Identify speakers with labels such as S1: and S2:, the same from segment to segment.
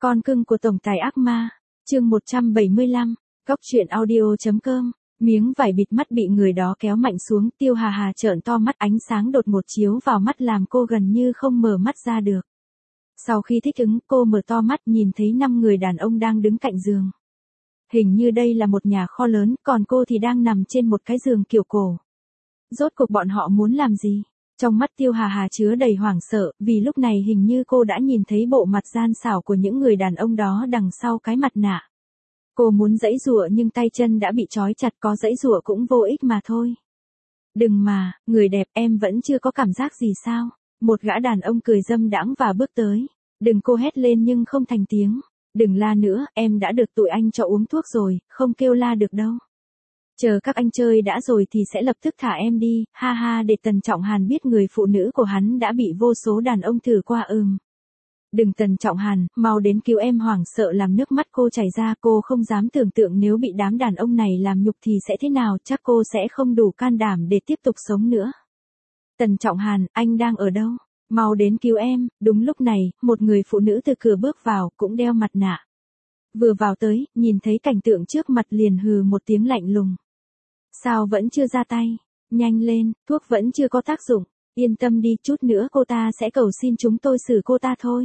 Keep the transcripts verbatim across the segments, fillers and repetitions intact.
S1: Con cưng của tổng tài ác ma, chương một trăm bảy mươi lăm, góc truyện audio.com, miếng vải bịt mắt bị người đó kéo mạnh xuống, Tiêu Hà Hà trợn to mắt, ánh sáng đột ngột chiếu vào mắt làm cô gần như không mở mắt ra được. Sau khi thích ứng, cô mở to mắt nhìn thấy năm người đàn ông đang đứng cạnh giường. Hình như đây là một nhà kho lớn, còn cô thì đang nằm trên một cái giường kiểu cổ. Rốt cuộc bọn họ muốn làm gì? Trong mắt Tiêu Hà Hà chứa đầy hoảng sợ, vì lúc này hình như cô đã nhìn thấy bộ mặt gian xảo của những người đàn ông đó đằng sau cái mặt nạ. Cô muốn giãy giụa nhưng tay chân đã bị trói chặt, có giãy giụa cũng vô ích mà thôi. Đừng mà, người đẹp, em vẫn chưa có cảm giác gì sao? Một gã đàn ông cười dâm đãng và bước tới. Đừng, cô hét lên nhưng không thành tiếng. Đừng la nữa, em đã được tụi anh cho uống thuốc rồi, không kêu la được đâu. Chờ các anh chơi đã rồi thì sẽ lập tức thả em đi, ha ha. Để Tần Trọng Hàn biết người phụ nữ của hắn đã bị vô số đàn ông thử qua. Ừm. Đừng, Tần Trọng Hàn, mau đến cứu em. Hoảng sợ làm nước mắt cô chảy ra, cô không dám tưởng tượng nếu bị đám đàn ông này làm nhục thì sẽ thế nào, chắc cô sẽ không đủ can đảm để tiếp tục sống nữa. Tần Trọng Hàn, anh đang ở đâu? Mau đến cứu em. Đúng lúc này, một người phụ nữ từ cửa bước vào, cũng đeo mặt nạ. Vừa vào tới, nhìn thấy cảnh tượng trước mặt liền hừ một tiếng lạnh lùng. Sao vẫn chưa ra tay? Nhanh lên, thuốc vẫn chưa có tác dụng. Yên tâm đi, chút nữa cô ta sẽ cầu xin chúng tôi xử cô ta thôi.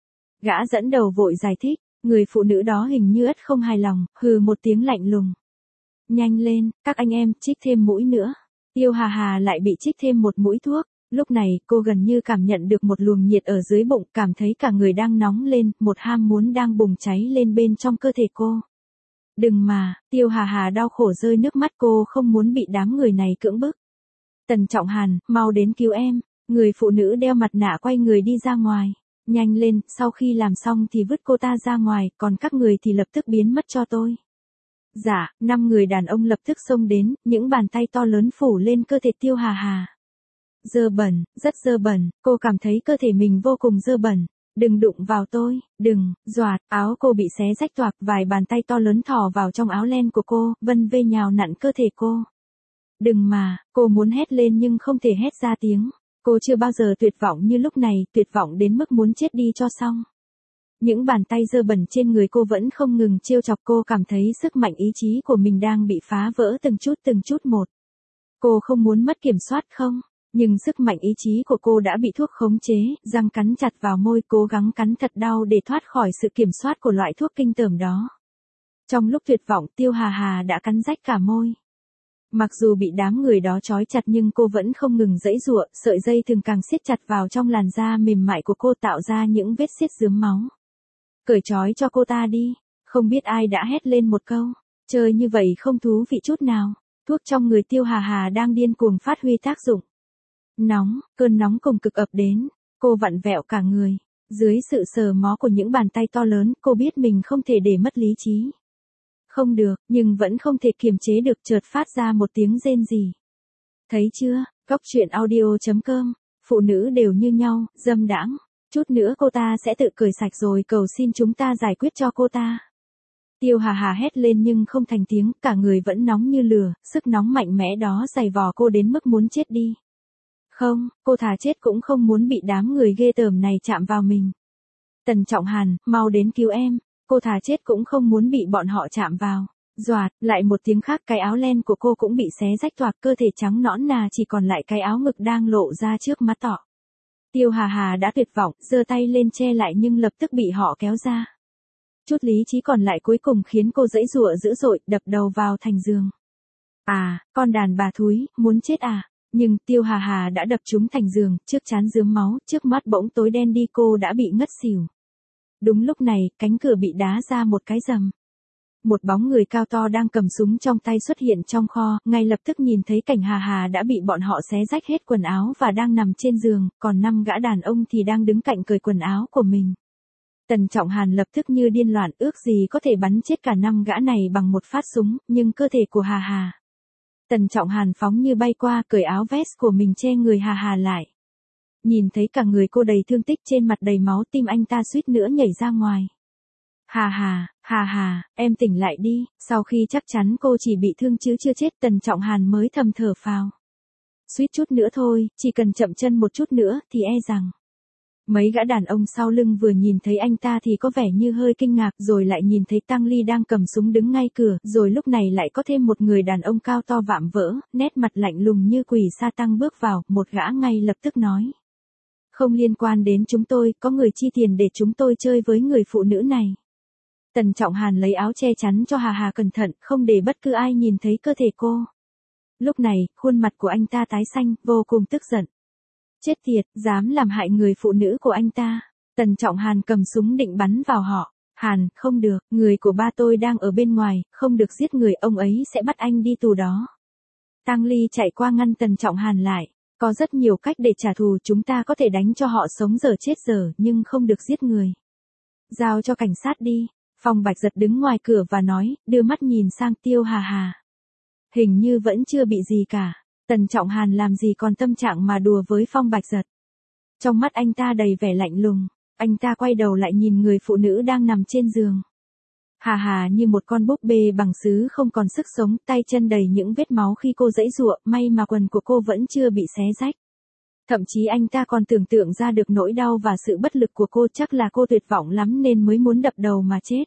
S1: Gã dẫn đầu vội giải thích, người phụ nữ đó hình như ất không hài lòng, hừ một tiếng lạnh lùng. Nhanh lên, các anh em, trích thêm mũi nữa. Tiêu Hà Hà lại bị trích thêm một mũi thuốc. Lúc này, cô gần như cảm nhận được một luồng nhiệt ở dưới bụng, cảm thấy cả người đang nóng lên, một ham muốn đang bùng cháy lên bên trong cơ thể cô. Đừng mà, Tiêu Hà Hà đau khổ rơi nước mắt, cô không muốn bị đám người này cưỡng bức. Tần Trọng Hàn, mau đến cứu em. Người phụ nữ đeo mặt nạ quay người đi ra ngoài. Nhanh lên, sau khi làm xong thì vứt cô ta ra ngoài, còn các người thì lập tức biến mất cho tôi. Dạ, năm người đàn ông lập tức xông đến, những bàn tay to lớn phủ lên cơ thể Tiêu Hà Hà. Dơ bẩn, rất dơ bẩn, cô cảm thấy cơ thể mình vô cùng dơ bẩn. Đừng đụng vào tôi, đừng. Doạt, áo cô bị xé rách toạc, vài bàn tay to lớn thò vào trong áo len của cô, vân vê nhào nặn cơ thể cô. Đừng mà, cô muốn hét lên nhưng không thể hét ra tiếng. Cô chưa bao giờ tuyệt vọng như lúc này, tuyệt vọng đến mức muốn chết đi cho xong. Những bàn tay dơ bẩn trên người cô vẫn không ngừng trêu chọc, cô cảm thấy sức mạnh ý chí của mình đang bị phá vỡ từng chút từng chút một. Cô không muốn mất kiểm soát không? Nhưng sức mạnh ý chí của cô đã bị thuốc khống chế, răng cắn chặt vào môi, cố gắng cắn thật đau để thoát khỏi sự kiểm soát của loại thuốc kinh tởm đó. Trong lúc tuyệt vọng, Tiêu Hà Hà đã cắn rách cả môi. Mặc dù bị đám người đó trói chặt nhưng cô vẫn không ngừng giãy giụa, sợi dây thường càng siết chặt vào trong làn da mềm mại của cô tạo ra những vết xiết rướm máu. Cởi trói cho cô ta đi. Không biết ai đã hét lên một câu. Chơi như vậy không thú vị chút nào. Thuốc trong người Tiêu Hà Hà đang điên cuồng phát huy tác dụng. Nóng, cơn nóng cùng cực ập đến. Cô vặn vẹo cả người. Dưới sự sờ mó của những bàn tay to lớn, cô biết mình không thể để mất lý trí. Không được, nhưng vẫn không thể kiềm chế được, chợt phát ra một tiếng rên rỉ. Thấy chưa, góc truyện audio.com, phụ nữ đều như nhau, dâm đãng. Chút nữa cô ta sẽ tự cởi sạch rồi cầu xin chúng ta giải quyết cho cô ta. Tiêu Hà Hà hét lên nhưng không thành tiếng, cả người vẫn nóng như lửa, sức nóng mạnh mẽ đó giày vò cô đến mức muốn chết đi. Không, cô thà chết cũng không muốn bị đám người ghê tởm này chạm vào mình. Tần Trọng Hàn, mau đến cứu em. Cô thà chết cũng không muốn bị bọn họ chạm vào. Doạt, lại một tiếng khác, cái áo len của cô cũng bị xé rách toạc, cơ thể trắng nõn nà chỉ còn lại cái áo ngực đang lộ ra trước mắt tỏ. Tiêu Hà Hà đã tuyệt vọng, giơ tay lên che lại nhưng lập tức bị họ kéo ra. Chút lý trí còn lại cuối cùng khiến cô giãy giụa dữ dội, đập đầu vào thành giường. À, con đàn bà thúi, muốn chết à? Nhưng Tiêu Hà Hà đã đập trúng thành giường, trước trán rướm máu, trước mắt bỗng tối đen đi, cô đã bị ngất xỉu. Đúng lúc này, cánh cửa bị đá ra một cái rầm. Một bóng người cao to đang cầm súng trong tay xuất hiện trong kho, ngay lập tức nhìn thấy cảnh Hà Hà đã bị bọn họ xé rách hết quần áo và đang nằm trên giường, còn năm gã đàn ông thì đang đứng cạnh cởi quần áo của mình. Tần Trọng Hàn lập tức như điên loạn, ước gì có thể bắn chết cả năm gã này bằng một phát súng, nhưng cơ thể của Hà Hà. Tần Trọng Hàn phóng như bay qua, cởi áo vest của mình che người Hà Hà lại. Nhìn thấy cả người cô đầy thương tích, trên mặt đầy máu, tim anh ta suýt nữa nhảy ra ngoài. Hà Hà, Hà Hà, em tỉnh lại đi. Sau khi chắc chắn cô chỉ bị thương chứ chưa chết, Tần Trọng Hàn mới thầm thở phào. Suýt chút nữa thôi, chỉ cần chậm chân một chút nữa thì e rằng Mấy gã đàn ông sau lưng vừa nhìn thấy anh ta thì có vẻ như hơi kinh ngạc, rồi lại nhìn thấy Tăng Ly đang cầm súng đứng ngay cửa, rồi lúc này lại có thêm một người đàn ông cao to vạm vỡ, nét mặt lạnh lùng như quỷ sa tăng bước vào, một gã ngay lập tức nói. Không liên quan đến chúng tôi, có người chi tiền để chúng tôi chơi với người phụ nữ này. Tần Trọng Hàn lấy áo che chắn cho Hà Hà cẩn thận, không để bất cứ ai nhìn thấy cơ thể cô. Lúc này, khuôn mặt của anh ta tái xanh, vô cùng tức giận. Chết tiệt, dám làm hại người phụ nữ của anh ta. Tần Trọng Hàn cầm súng định bắn vào họ. Hàn, không được, người của ba tôi đang ở bên ngoài, không được giết người, ông ấy sẽ bắt anh đi tù đó. Tăng Ly chạy qua ngăn Tần Trọng Hàn lại. Có rất nhiều cách để trả thù, chúng ta có thể đánh cho họ sống giờ chết giờ, nhưng không được giết người. Giao cho cảnh sát đi. Phong Bạch Giật đứng ngoài cửa và nói, đưa mắt nhìn sang Tiêu Hà Hà. Hình như vẫn chưa bị gì cả. Tần Trọng Hàn làm gì còn tâm trạng mà đùa với Phong Bạch Giật. Trong mắt anh ta đầy vẻ lạnh lùng, anh ta quay đầu lại nhìn người phụ nữ đang nằm trên giường. Hà Hà như một con búp bê bằng sứ không còn sức sống, tay chân đầy những vết máu khi cô giãy giụa, may mà quần của cô vẫn chưa bị xé rách. Thậm chí anh ta còn tưởng tượng ra được nỗi đau và sự bất lực của cô, chắc là cô tuyệt vọng lắm nên mới muốn đập đầu mà chết.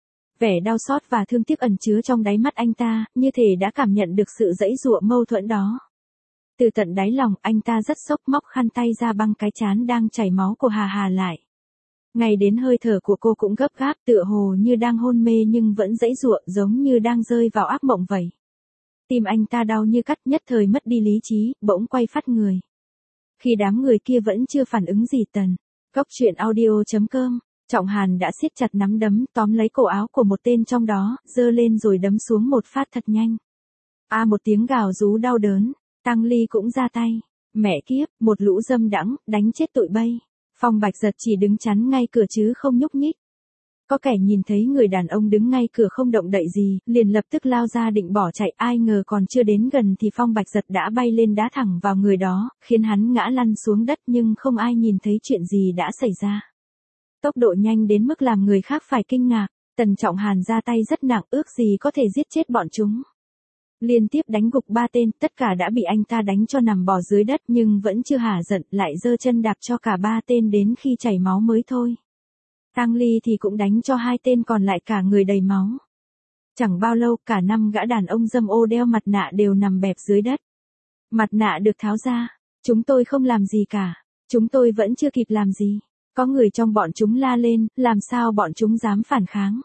S1: Vẻ đau xót và thương tiếc ẩn chứa trong đáy mắt anh ta, như thể đã cảm nhận được sự giãy giụa mâu thuẫn đó. Từ tận đáy lòng, anh ta rất sốc, móc khăn tay ra băng cái trán đang chảy máu của Hà Hà lại. Ngay đến hơi thở của cô cũng gấp gáp, tựa hồ như đang hôn mê nhưng vẫn giãy giụa, giống như đang rơi vào ác mộng vậy. Tim anh ta đau như cắt, nhất thời mất đi lý trí, bỗng quay phát người. Khi đám người kia vẫn chưa phản ứng gì, Tần. Góc truyện audio chấm com. Trọng Hàn đã siết chặt nắm đấm, tóm lấy cổ áo của một tên trong đó, giơ lên rồi đấm xuống một phát thật nhanh. A một tiếng gào rú đau đớn, Tăng Ly cũng ra tay. Mẹ kiếp, một lũ dâm đãng, đánh chết tụi bay. Phong Bạch Giật chỉ đứng chắn ngay cửa chứ không nhúc nhích. Có kẻ nhìn thấy người đàn ông đứng ngay cửa không động đậy gì, liền lập tức lao ra định bỏ chạy, ai ngờ còn chưa đến gần thì Phong Bạch Giật đã bay lên đá thẳng vào người đó, khiến hắn ngã lăn xuống đất nhưng không ai nhìn thấy chuyện gì đã xảy ra. Tốc độ nhanh đến mức làm người khác phải kinh ngạc, Tần Trọng Hàn ra tay rất nặng, ước gì có thể giết chết bọn chúng. Liên tiếp đánh gục ba tên, tất cả đã bị anh ta đánh cho nằm bò dưới đất nhưng vẫn chưa hả giận, lại giơ chân đạp cho cả ba tên đến khi chảy máu mới thôi. Tăng Ly thì cũng đánh cho hai tên còn lại cả người đầy máu. Chẳng bao lâu, cả năm gã đàn ông dâm ô đeo mặt nạ đều nằm bẹp dưới đất. Mặt nạ được tháo ra. Chúng tôi không làm gì cả. Chúng tôi vẫn chưa kịp làm gì. Có người trong bọn chúng la lên, làm sao bọn chúng dám phản kháng.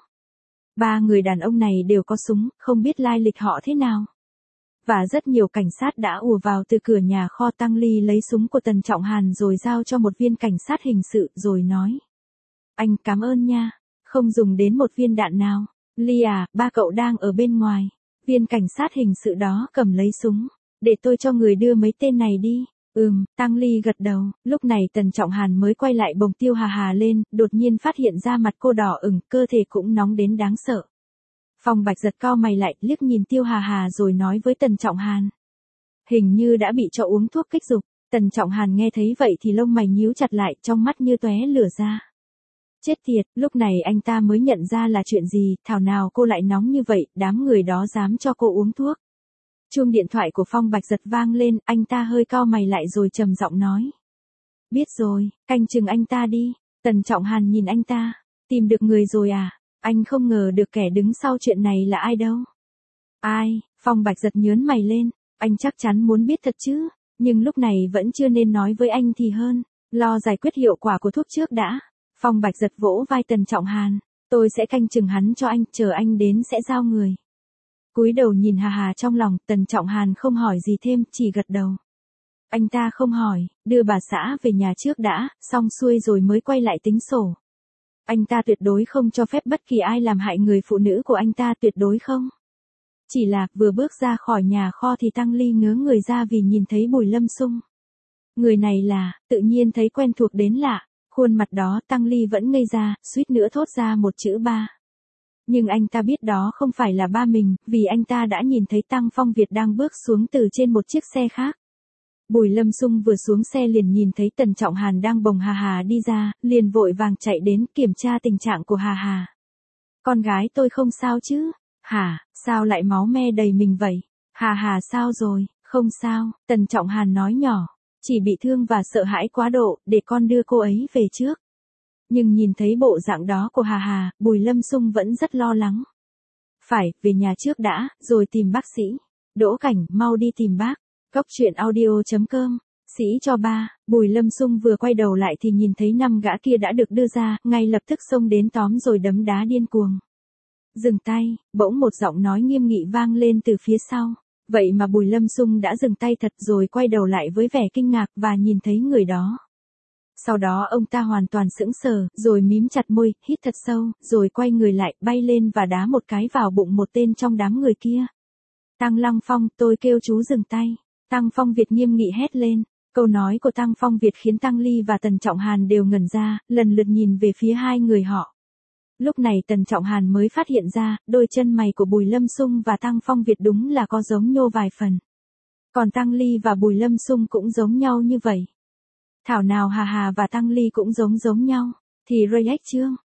S1: Ba người đàn ông này đều có súng, không biết lai lịch họ thế nào. Và rất nhiều cảnh sát đã ùa vào từ cửa nhà kho. Tăng Ly lấy súng của Tần Trọng Hàn rồi giao cho một viên cảnh sát hình sự rồi nói. Anh cảm ơn nha, không dùng đến một viên đạn nào. Ly à, ba cậu đang ở bên ngoài. Viên cảnh sát hình sự đó cầm lấy súng. Để tôi cho người đưa mấy tên này đi. Ừm, Tăng Ly gật đầu, lúc này Tần Trọng Hàn mới quay lại bồng Tiêu Hà Hà lên, đột nhiên phát hiện ra mặt cô đỏ ửng, cơ thể cũng nóng đến đáng sợ. Phong Bạch Giật cau mày lại, liếc nhìn Tiêu Hà Hà rồi nói với Tần Trọng Hàn. Hình như đã bị cho uống thuốc kích dục. Tần Trọng Hàn nghe thấy vậy thì lông mày nhíu chặt lại, trong mắt như tóe lửa ra. Chết tiệt, lúc này anh ta mới nhận ra là chuyện gì, thảo nào cô lại nóng như vậy, đám người đó dám cho cô uống thuốc. Chuông điện thoại của Phong Bạch Giật vang lên, anh ta hơi cau mày lại rồi trầm giọng nói. Biết rồi, canh chừng anh ta đi. Tần Trọng Hàn nhìn anh ta, tìm được người rồi à, anh không ngờ được kẻ đứng sau chuyện này là ai đâu. Ai, Phong Bạch Giật nhớn mày lên, anh chắc chắn muốn biết thật chứ, nhưng lúc này vẫn chưa nên nói với anh thì hơn, lo giải quyết hiệu quả của thuốc trước đã. Phong Bạch Giật vỗ vai Tần Trọng Hàn, tôi sẽ canh chừng hắn cho anh, chờ anh đến sẽ giao người. Cúi đầu nhìn Hà Hà trong lòng, Tần Trọng Hàn không hỏi gì thêm, chỉ gật đầu. Anh ta không hỏi, đưa bà xã về nhà trước đã, xong xuôi rồi mới quay lại tính sổ. Anh ta tuyệt đối không cho phép bất kỳ ai làm hại người phụ nữ của anh ta, tuyệt đối không. Chỉ là, vừa bước ra khỏi nhà kho thì Tăng Ly ngớ người ra vì nhìn thấy Bùi Lâm Xung. Người này là, tự nhiên thấy quen thuộc đến lạ, khuôn mặt đó Tăng Ly vẫn ngây ra, suýt nữa thốt ra một chữ ba. Nhưng anh ta biết đó không phải là ba mình, vì anh ta đã nhìn thấy Tăng Phong Việt đang bước xuống từ trên một chiếc xe khác. Bùi Lâm Xung vừa xuống xe liền nhìn thấy Tần Trọng Hàn đang bồng Hà Hà đi ra, liền vội vàng chạy đến kiểm tra tình trạng của Hà Hà. Con gái tôi không sao chứ? Hả, sao lại máu me đầy mình vậy? Hà Hà sao rồi? Không sao, Tần Trọng Hàn nói nhỏ. Chỉ bị thương và sợ hãi quá độ, để con đưa cô ấy về trước. Nhưng nhìn thấy bộ dạng đó của Hà Hà, Bùi Lâm Xung vẫn rất lo lắng. Phải, về nhà trước đã, rồi tìm bác sĩ. Đỗ Cảnh, mau đi tìm bác. Cốc truyện audio chấm com. Sĩ cho ba, Bùi Lâm Xung vừa quay đầu lại thì nhìn thấy năm gã kia đã được đưa ra, ngay lập tức xông đến tóm rồi đấm đá điên cuồng. Dừng tay, bỗng một giọng nói nghiêm nghị vang lên từ phía sau. Vậy mà Bùi Lâm Xung đã dừng tay thật rồi quay đầu lại với vẻ kinh ngạc và nhìn thấy người đó. Sau đó ông ta hoàn toàn sững sờ, rồi mím chặt môi, hít thật sâu, rồi quay người lại, bay lên và đá một cái vào bụng một tên trong đám người kia. Tăng Lăng Phong, tôi kêu chú dừng tay. Tăng Phong Việt nghiêm nghị hét lên. Câu nói của Tăng Phong Việt khiến Tăng Ly và Tần Trọng Hàn đều ngẩn ra, lần lượt nhìn về phía hai người họ. Lúc này Tần Trọng Hàn mới phát hiện ra, đôi chân mày của Bùi Lâm Xung và Tăng Phong Việt đúng là có giống nhô vài phần. Còn Tăng Ly và Bùi Lâm Xung cũng giống nhau như vậy. Thảo nào Hà Hà và Tăng Ly cũng giống giống nhau, thì React chương.